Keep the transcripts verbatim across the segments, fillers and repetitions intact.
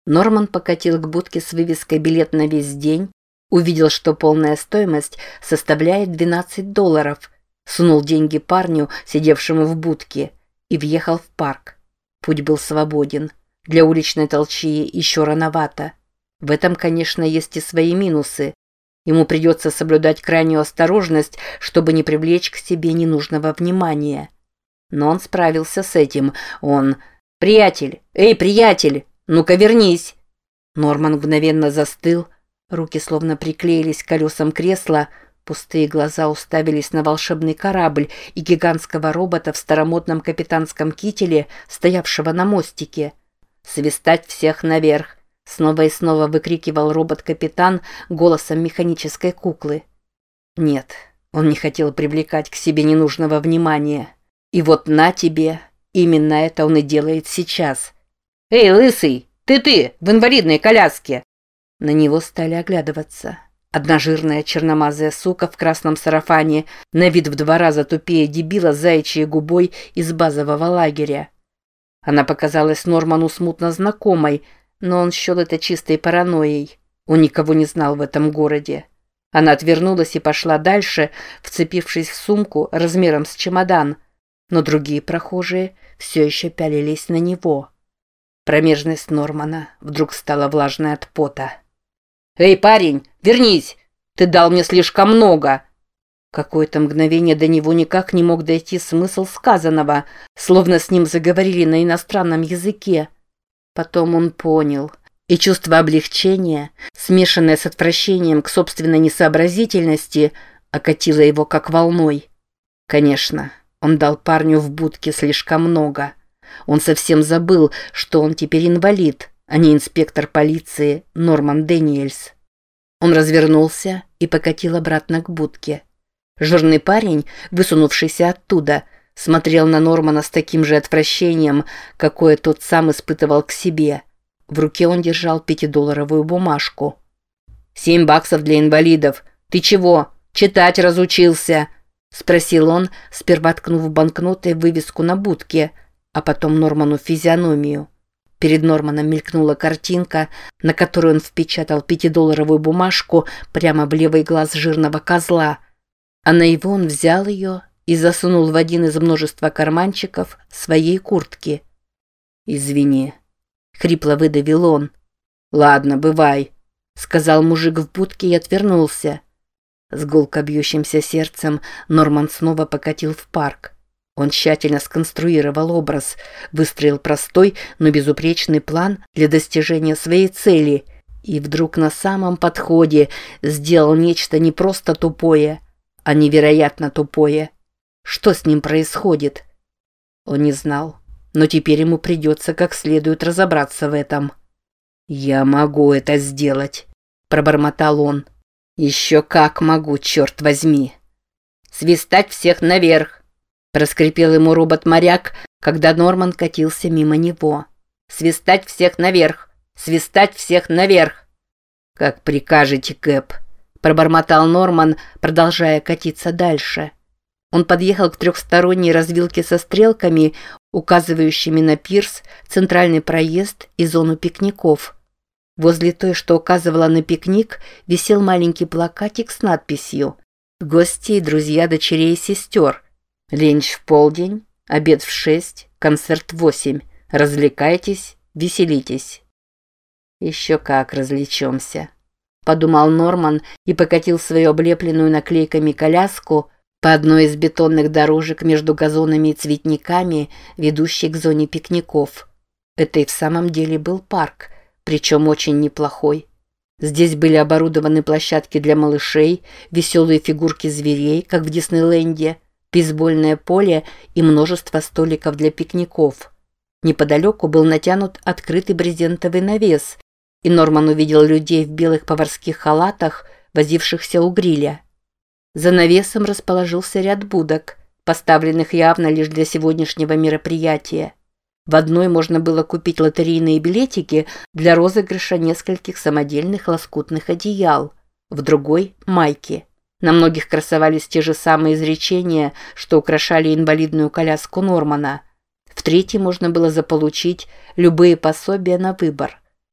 Норман покатил к будке с вывеской «Билет на весь день», увидел, что полная стоимость составляет двенадцать долларов, сунул деньги парню, сидевшему в будке, и въехал в парк. Путь был свободен. Для уличной толчии еще рановато. В этом, конечно, есть и свои минусы. Ему придется соблюдать крайнюю осторожность, чтобы не привлечь к себе ненужного внимания. Но он справился с этим. Он... «Приятель! Эй, приятель! Ну-ка вернись!» Норман мгновенно застыл. Руки словно приклеились к колесам кресла. Пустые глаза уставились на волшебный корабль и гигантского робота в старомодном капитанском кителе, стоявшего на мостике. «Свистать всех наверх!» Снова и снова выкрикивал робот-капитан голосом механической куклы. Нет, он не хотел привлекать к себе ненужного внимания. И вот на тебе, именно это он и делает сейчас. «Эй, лысый, ты-ты, в инвалидной коляске!» На него стали оглядываться. Одна жирная черномазая сука в красном сарафане, на вид в два раза тупее дебила с заячьей губой из базового лагеря. Она показалась Норману смутно знакомой, но он счел это чистой паранойей. Он никого не знал в этом городе. Она отвернулась и пошла дальше, вцепившись в сумку размером с чемодан, но другие прохожие все еще пялились на него. Промежность Нормана вдруг стала влажной от пота. «Эй, парень, вернись! Ты дал мне слишком много!» Какое-то мгновение до него никак не мог дойти смысл сказанного, словно с ним заговорили на иностранном языке. Потом он понял, и чувство облегчения, смешанное с отвращением к собственной несообразительности, окатило его как волной. Конечно, он дал парню в будке слишком много. Он совсем забыл, что он теперь инвалид, а не инспектор полиции Норман Дэниельс. Он развернулся и покатил обратно к будке. Жирный парень, высунувшийся оттуда, смотрел на Нормана с таким же отвращением, какое тот сам испытывал к себе. В руке он держал пятидолларовую бумажку. «Семь баксов для инвалидов. Ты чего, читать разучился?» — спросил он, сперва ткнув банкнотой вывеску на будке, а потом Норману физиономию. Перед Норманом мелькнула картинка, на которую он впечатал пятидолларовую бумажку прямо в левый глаз жирного козла, а на его он взял ее и засунул в один из множества карманчиков своей куртки. «Извини», — хрипло выдавил он. «Ладно, бывай», — сказал мужик в будке и отвернулся. С гулко бьющимся сердцем Норман снова покатил в парк. Он тщательно сконструировал образ, выстроил простой, но безупречный план для достижения своей цели и вдруг на самом подходе сделал нечто не просто тупое, а невероятно тупое. Что с ним происходит? Он не знал, но теперь ему придется как следует разобраться в этом. «Я могу это сделать», — пробормотал он. «Еще как могу, черт возьми!» «Свистать всех наверх!» — проскрипел ему робот-моряк, когда Норман катился мимо него. «Свистать всех наверх! Свистать всех наверх!» «Как прикажете, Кэп!» — пробормотал Норман, продолжая катиться дальше. Он подъехал к трехсторонней развилке со стрелками, указывающими на пирс, центральный проезд и зону пикников. Возле той, что указывала на пикник, висел маленький плакатик с надписью «Гости и друзья дочерей и сестер. Ленч в полдень, обед в шесть, концерт в восемь. Развлекайтесь, веселитесь». «Еще как развлечемся», — подумал Норман и покатил свою облепленную наклейками коляску по одной из бетонных дорожек между газонами и цветниками, ведущей к зоне пикников. Это и в самом деле был парк, причем очень неплохой. Здесь были оборудованы площадки для малышей, веселые фигурки зверей, как в Диснейленде, бейсбольное поле и множество столиков для пикников. Неподалеку был натянут открытый брезентовый навес, и Норман увидел людей в белых поварских халатах, возившихся у гриля. За навесом расположился ряд будок, поставленных явно лишь для сегодняшнего мероприятия. В одной можно было купить лотерейные билетики для розыгрыша нескольких самодельных лоскутных одеял, в другой – майки. На многих красовались те же самые изречения, что украшали инвалидную коляску Нормана. В третьей можно было заполучить любые пособия на выбор.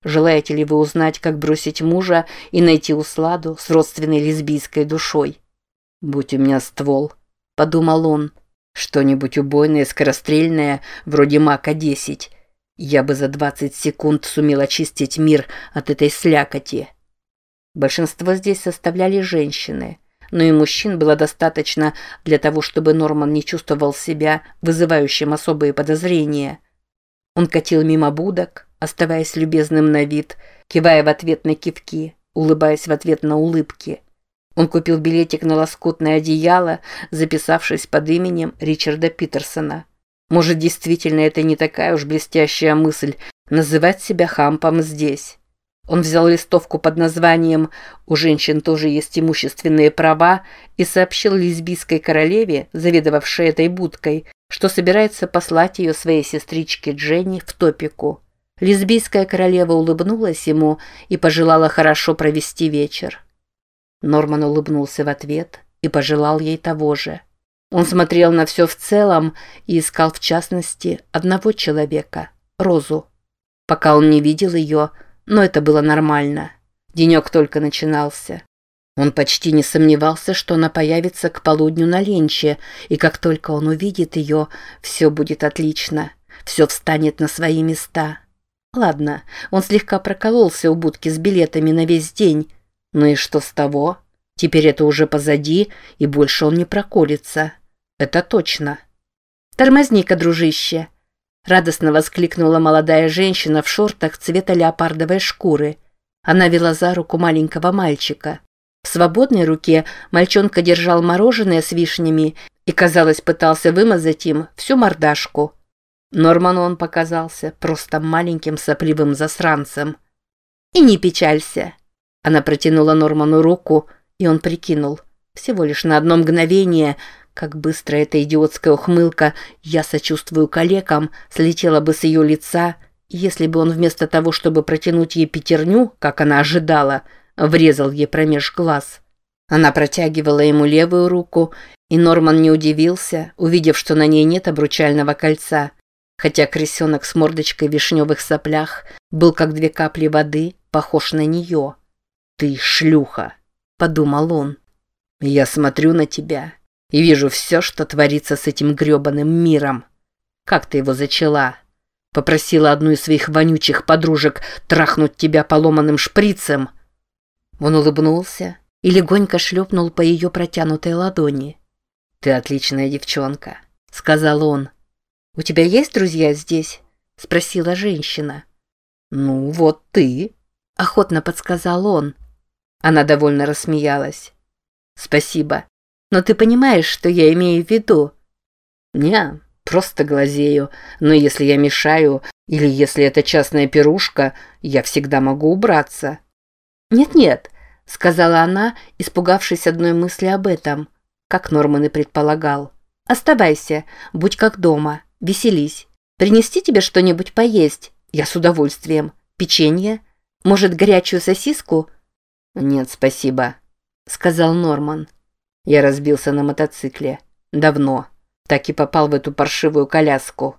Желаете ли вы узнать, как бросить мужа и найти усладу с родственной лесбийской душой? «Будь у меня ствол», — подумал он, — «что-нибудь убойное, скорострельное, вроде Мака десять. Я бы за двадцать секунд сумел очистить мир от этой слякоти». Большинство здесь составляли женщины, но и мужчин было достаточно для того, чтобы Норман не чувствовал себя вызывающим особые подозрения. Он катил мимо будок, оставаясь любезным на вид, кивая в ответ на кивки, улыбаясь в ответ на улыбки. Он купил билетик на лоскутное одеяло, записавшись под именем Ричарда Питерсона. Может, действительно это не такая уж блестящая мысль называть себя хампом здесь. Он взял листовку под названием «У женщин тоже есть имущественные права» и сообщил лесбийской королеве, заведовавшей этой будкой, что собирается послать ее своей сестричке Дженни в Топику. Лесбийская королева улыбнулась ему и пожелала хорошо провести вечер. Норман улыбнулся в ответ и пожелал ей того же. Он смотрел на все в целом и искал в частности одного человека – Розу. Пока он не видел ее, но это было нормально. Денек только начинался. Он почти не сомневался, что она появится к полудню на ленче, и как только он увидит ее, все будет отлично, все встанет на свои места. Ладно, он слегка прокололся у будки с билетами на весь день. Ну и что с того? Теперь это уже позади, и больше он не проколется. Это точно. «Тормозни-ка, дружище!» Радостно воскликнула молодая женщина в шортах цвета леопардовой шкуры. Она вела за руку маленького мальчика. В свободной руке мальчонка держал мороженое с вишнями и, казалось, пытался вымазать им всю мордашку. Норману он показался просто маленьким сопливым засранцем. «И не печалься!» Она протянула Норману руку, и он прикинул. Всего лишь на одно мгновение, как быстро эта идиотская ухмылка «я сочувствую калекам» слетела бы с ее лица, если бы он вместо того, чтобы протянуть ей пятерню, как она ожидала, врезал ей промеж глаз. Она протягивала ему левую руку, и Норман не удивился, увидев, что на ней нет обручального кольца, хотя крысенок с мордочкой в вишневых соплях был, как две капли воды, похож на нее. «Ты шлюха», — подумал он. «Я смотрю на тебя и вижу все, что творится с этим грёбаным миром. Как ты его зачала? Попросила одну из своих вонючих подружек трахнуть тебя поломанным шприцем?» Он улыбнулся и легонько шлепнул по ее протянутой ладони. «Ты отличная девчонка», — сказал он. «У тебя есть друзья здесь?» — спросила женщина. «Ну, вот ты», — охотно подсказал он. Она довольно рассмеялась. «Спасибо. Но ты понимаешь, что я имею в виду?» «Не, просто глазею. Но если я мешаю, или если это частная пирушка, я всегда могу убраться». «Нет-нет», — сказала она, испугавшись одной мысли об этом, как Норман и предполагал. «Оставайся, будь как дома, веселись. Принести тебе что-нибудь поесть? Я с удовольствием. Печенье? Может, горячую сосиску?» «Нет, спасибо», — сказал Норман. «Я разбился на мотоцикле. Давно. Так и попал в эту паршивую коляску».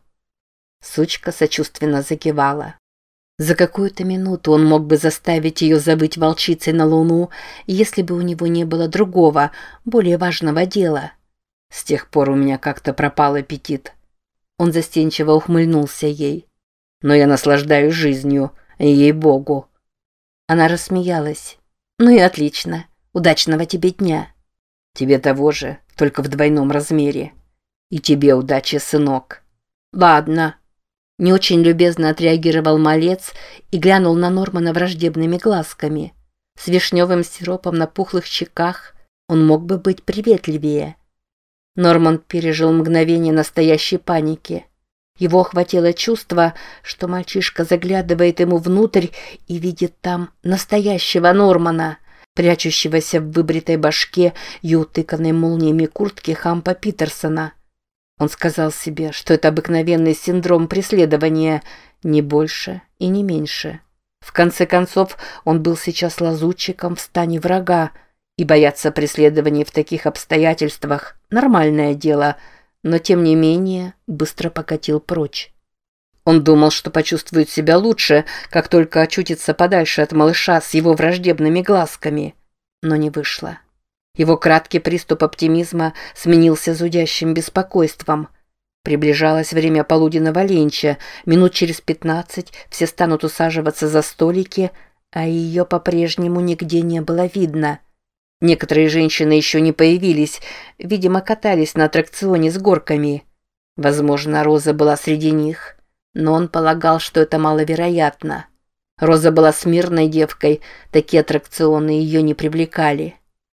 Сучка сочувственно закивала. За какую-то минуту он мог бы заставить ее забыть волчицей на луну, если бы у него не было другого, более важного дела. С тех пор у меня как-то пропал аппетит. Он застенчиво ухмыльнулся ей. «Но я наслаждаюсь жизнью, ей-богу». Она рассмеялась. «Ну и отлично. Удачного тебе дня». «Тебе того же, только в двойном размере. И тебе удачи, сынок». «Ладно». Не очень любезно отреагировал малец и глянул на Нормана враждебными глазками. С вишневым сиропом на пухлых щеках он мог бы быть приветливее. Норман пережил мгновение настоящей паники. Его охватило чувство, что мальчишка заглядывает ему внутрь и видит там настоящего Нормана, прячущегося в выбритой башке и утыканной молниями куртки Хампа Питерсона. Он сказал себе, что это обыкновенный синдром преследования, не больше и не меньше. В конце концов, он был сейчас лазутчиком в стане врага, и бояться преследования в таких обстоятельствах – нормальное дело, но тем не менее быстро покатил прочь. Он думал, что почувствует себя лучше, как только очутится подальше от малыша с его враждебными глазками. Но не вышло. Его краткий приступ оптимизма сменился зудящим беспокойством. Приближалось время полуденного ленча. Минут через пятнадцать все станут усаживаться за столики, а ее по-прежнему нигде не было видно. Некоторые женщины еще не появились, видимо, катались на аттракционе с горками. Возможно, Роза была среди них. Но он полагал, что это маловероятно. Роза была смирной девкой, такие аттракционы ее не привлекали.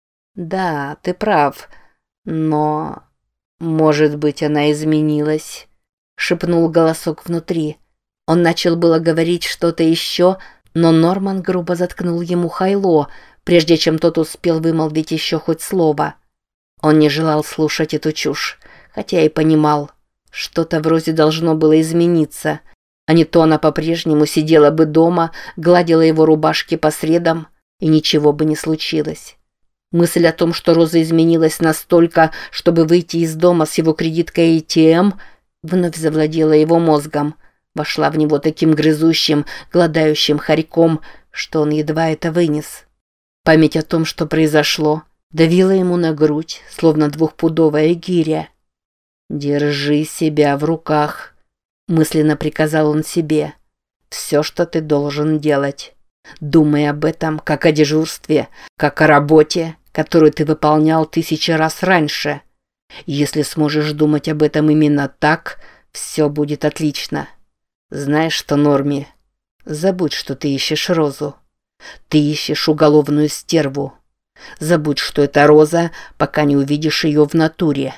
«Да, ты прав, но... может быть, она изменилась», — шепнул голосок внутри. Он начал было говорить что-то еще, но Норман грубо заткнул ему хайло, прежде чем тот успел вымолвить еще хоть слово. Он не желал слушать эту чушь, хотя и понимал. Что-то в Розе должно было измениться, а не то она по-прежнему сидела бы дома, гладила его рубашки по средам, и ничего бы не случилось. Мысль о том, что Роза изменилась настолько, чтобы выйти из дома с его кредиткой эй ти эм, вновь завладела его мозгом, вошла в него таким грызущим, гладающим хорьком, что он едва это вынес. Память о том, что произошло, давила ему на грудь, словно двухпудовая гиря. «Держи себя в руках», — мысленно приказал он себе. «Все, что ты должен делать. Думай об этом, как о дежурстве, как о работе, которую ты выполнял тысячи раз раньше. Если сможешь думать об этом именно так, все будет отлично. Знаешь что, Норми, забудь, что ты ищешь Розу. Ты ищешь уголовную стерву. Забудь, что это Роза, пока не увидишь ее в натуре».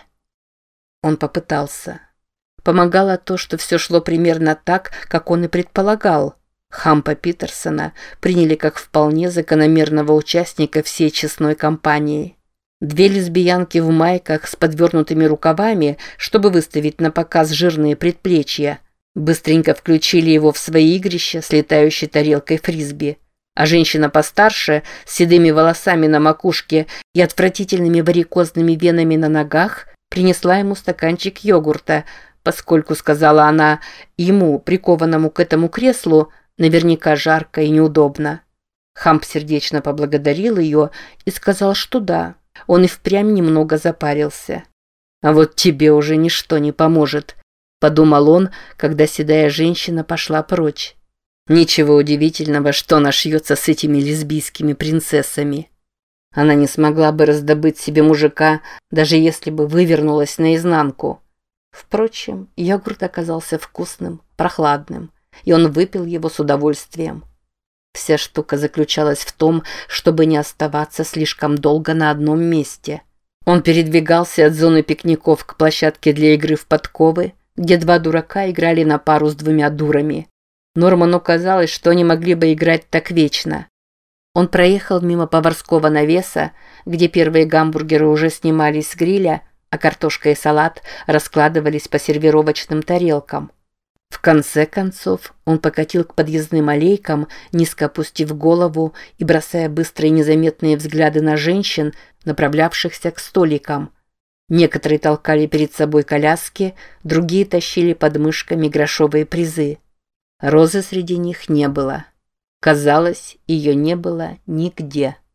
Он попытался. Помогало то, что все шло примерно так, как он и предполагал. Хампа Питерсона приняли как вполне закономерного участника всей честной кампании. Две лесбиянки в майках с подвернутыми рукавами, чтобы выставить на показ жирные предплечья, быстренько включили его в свои игрища с летающей тарелкой фрисби. А женщина постарше, с седыми волосами на макушке и отвратительными варикозными венами на ногах, принесла ему стаканчик йогурта, поскольку, сказала она, ему, прикованному к этому креслу, наверняка жарко и неудобно. Хамп сердечно поблагодарил ее и сказал, что да, он и впрямь немного запарился. «А вот тебе уже ничто не поможет», — подумал он, когда седая женщина пошла прочь. Ничего удивительного, что она шьется с этими лесбийскими принцессами. Она не смогла бы раздобыть себе мужика, даже если бы вывернулась наизнанку. Впрочем, йогурт оказался вкусным, прохладным, и он выпил его с удовольствием. Вся штука заключалась в том, чтобы не оставаться слишком долго на одном месте. Он передвигался от зоны пикников к площадке для игры в подковы, где два дурака играли на пару с двумя дурами. Норману казалось, что они могли бы играть так вечно. Он проехал мимо поварского навеса, где первые гамбургеры уже снимались с гриля, а картошка и салат раскладывались по сервировочным тарелкам. В конце концов он покатил к подъездным аллейкам, низко опустив голову и бросая быстрые незаметные взгляды на женщин, направлявшихся к столикам. Некоторые толкали перед собой коляски, другие тащили под мышками грошовые призы. Розы среди них не было. Казалось, ее не было нигде.